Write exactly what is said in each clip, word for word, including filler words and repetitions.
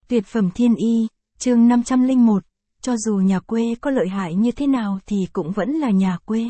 Tuyệt phẩm thiên y, chương năm trăm lẻ một, cho dù nhà quê có lợi hại như thế nào thì cũng vẫn là nhà quê.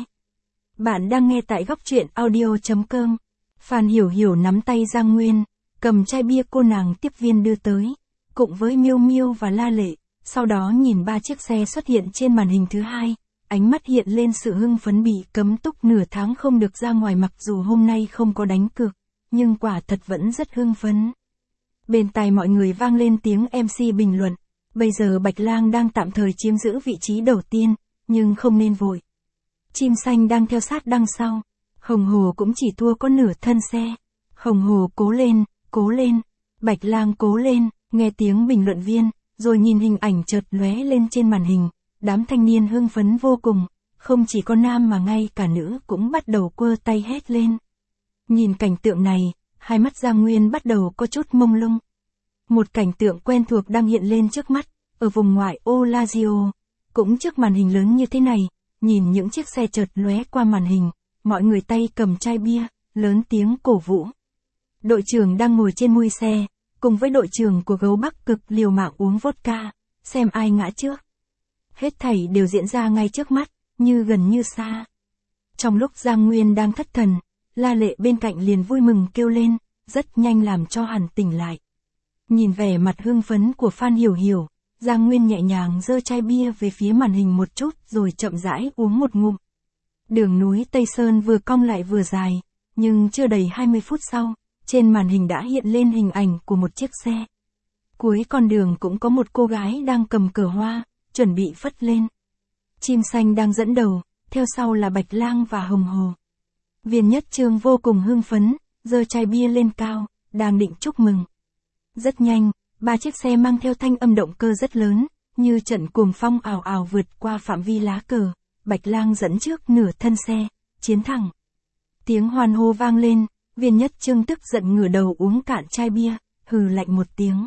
Bạn đang nghe tại góc truyện audio chấm com. Phan Hiểu Hiểu nắm tay Giang Nguyên, cầm chai bia cô nàng tiếp viên đưa tới, cùng với Miêu Miêu và La Lệ, sau đó nhìn ba chiếc xe xuất hiện trên màn hình thứ hai, ánh mắt hiện lên sự hưng phấn bị cấm túc nửa tháng không được ra ngoài mặc dù hôm nay không có đánh cược, nhưng quả thật vẫn rất hưng phấn. Bên tai mọi người vang lên tiếng em xê bình luận, bây giờ Bạch Lang đang tạm thời chiếm giữ vị trí đầu tiên, nhưng không nên vội. Chim xanh đang theo sát đằng sau, Hồng Hồ cũng chỉ thua có nửa thân xe. Hồng Hồ cố lên, cố lên, Bạch Lang cố lên, nghe tiếng bình luận viên, rồi nhìn hình ảnh chợt lóe lên trên màn hình, đám thanh niên hưng phấn vô cùng, không chỉ có nam mà ngay cả nữ cũng bắt đầu quơ tay hét lên. Nhìn cảnh tượng này, hai mắt Giang Nguyên bắt đầu có chút mông lung. Một cảnh tượng quen thuộc đang hiện lên trước mắt, ở vùng ngoại ô Lazio, cũng trước màn hình lớn như thế này, nhìn những chiếc xe chợt lóe qua màn hình, mọi người tay cầm chai bia, lớn tiếng cổ vũ. Đội trưởng đang ngồi trên mui xe, cùng với đội trưởng của Gấu Bắc Cực liều mạng uống vodka, xem ai ngã trước. Hết thảy đều diễn ra ngay trước mắt, như gần như xa. Trong lúc Giang Nguyên đang thất thần, La Lệ bên cạnh liền vui mừng kêu lên, rất nhanh làm cho hắn tỉnh lại. Nhìn vẻ mặt hưng phấn của Phan Hiểu Hiểu, Giang Nguyên nhẹ nhàng giơ chai bia về phía màn hình một chút rồi chậm rãi uống một ngụm. Đường núi Tây Sơn vừa cong lại vừa dài, nhưng chưa đầy hai mươi phút sau, trên màn hình đã hiện lên hình ảnh của một chiếc xe. Cuối con đường cũng có một cô gái đang cầm cờ hoa, chuẩn bị phất lên. Chim xanh đang dẫn đầu, theo sau là Bạch Lang và Hồng Hồ. Viên Nhất Trương vô cùng hưng phấn, giơ chai bia lên cao, đang định chúc mừng. Rất nhanh, ba chiếc xe mang theo thanh âm động cơ rất lớn, như trận cuồng phong ào ào vượt qua phạm vi lá cờ, Bạch Lang dẫn trước nửa thân xe, chiến thẳng. Tiếng hoan hô vang lên, Viên Nhất Trương tức giận ngửa đầu uống cạn chai bia, hừ lạnh một tiếng.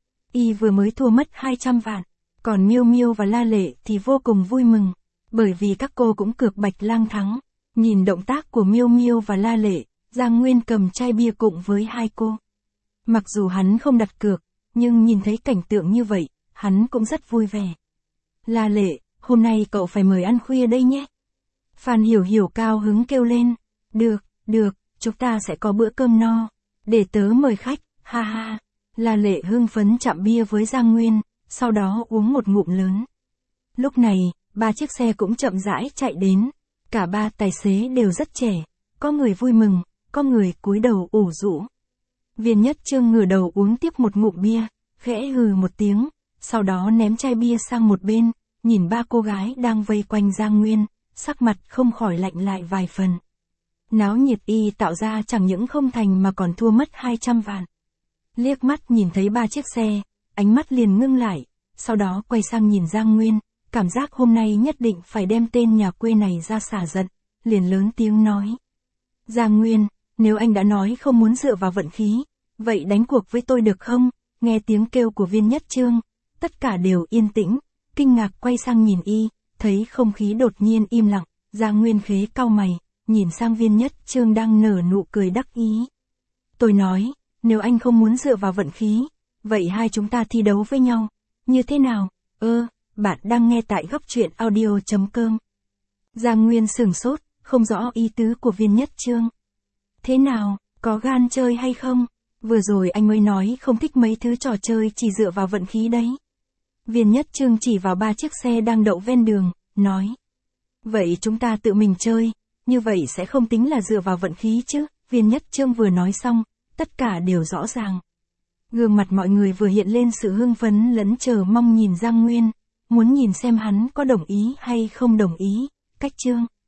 Y vừa mới thua mất hai trăm vạn, còn Miêu Miêu và La Lệ thì vô cùng vui mừng, bởi vì các cô cũng cược Bạch Lang thắng. Nhìn động tác của Miêu Miêu và La Lệ, Giang Nguyên cầm chai bia cùng với hai cô. Mặc dù hắn không đặt cược, nhưng nhìn thấy cảnh tượng như vậy, hắn cũng rất vui vẻ. La Lệ, hôm nay cậu phải mời ăn khuya đây nhé. Phan Hiểu Hiểu cao hứng kêu lên. Được, được, chúng ta sẽ có bữa cơm no. Để tớ mời khách, ha ha. La Lệ hưng phấn chạm bia với Giang Nguyên, sau đó uống một ngụm lớn. Lúc này, ba chiếc xe cũng chậm rãi chạy đến. Cả ba tài xế đều rất trẻ, có người vui mừng, có người cúi đầu ủ rũ. Viên Nhất Trương ngửa đầu uống tiếp một ngụm bia, khẽ hừ một tiếng, sau đó ném chai bia sang một bên, nhìn ba cô gái đang vây quanh Giang Nguyên, sắc mặt không khỏi lạnh lại vài phần. Náo nhiệt y tạo ra chẳng những không thành mà còn thua mất hai trăm vạn. Liếc mắt nhìn thấy ba chiếc xe, ánh mắt liền ngưng lại, sau đó quay sang nhìn Giang Nguyên, cảm giác hôm nay nhất định phải đem tên nhà quê này ra xả giận, liền lớn tiếng nói. Giang Nguyên, nếu anh đã nói không muốn dựa vào vận khí, vậy đánh cuộc với tôi được không? Nghe tiếng kêu của Viên Nhất Trương, tất cả đều yên tĩnh, kinh ngạc quay sang nhìn y, thấy không khí đột nhiên im lặng, Giang Nguyên khế cau mày, nhìn sang Viên Nhất Trương đang nở nụ cười đắc ý. Tôi nói, nếu anh không muốn dựa vào vận khí, vậy hai chúng ta thi đấu với nhau, như thế nào? Ơ, bạn đang nghe tại góc truyện audio chấm com. Giang Nguyên sửng sốt, không rõ ý tứ của Viên Nhất Trương. Thế nào, có gan chơi hay không? Vừa rồi anh mới nói không thích mấy thứ trò chơi chỉ dựa vào vận khí đấy. Viên Nhất Trương chỉ vào ba chiếc xe đang đậu ven đường, nói. Vậy chúng ta tự mình chơi, như vậy sẽ không tính là dựa vào vận khí chứ? Viên Nhất Trương vừa nói xong, tất cả đều rõ ràng. Gương mặt mọi người vừa hiện lên sự hưng phấn lẫn chờ mong nhìn Giang Nguyên, muốn nhìn xem hắn có đồng ý hay không đồng ý. Cách Trương.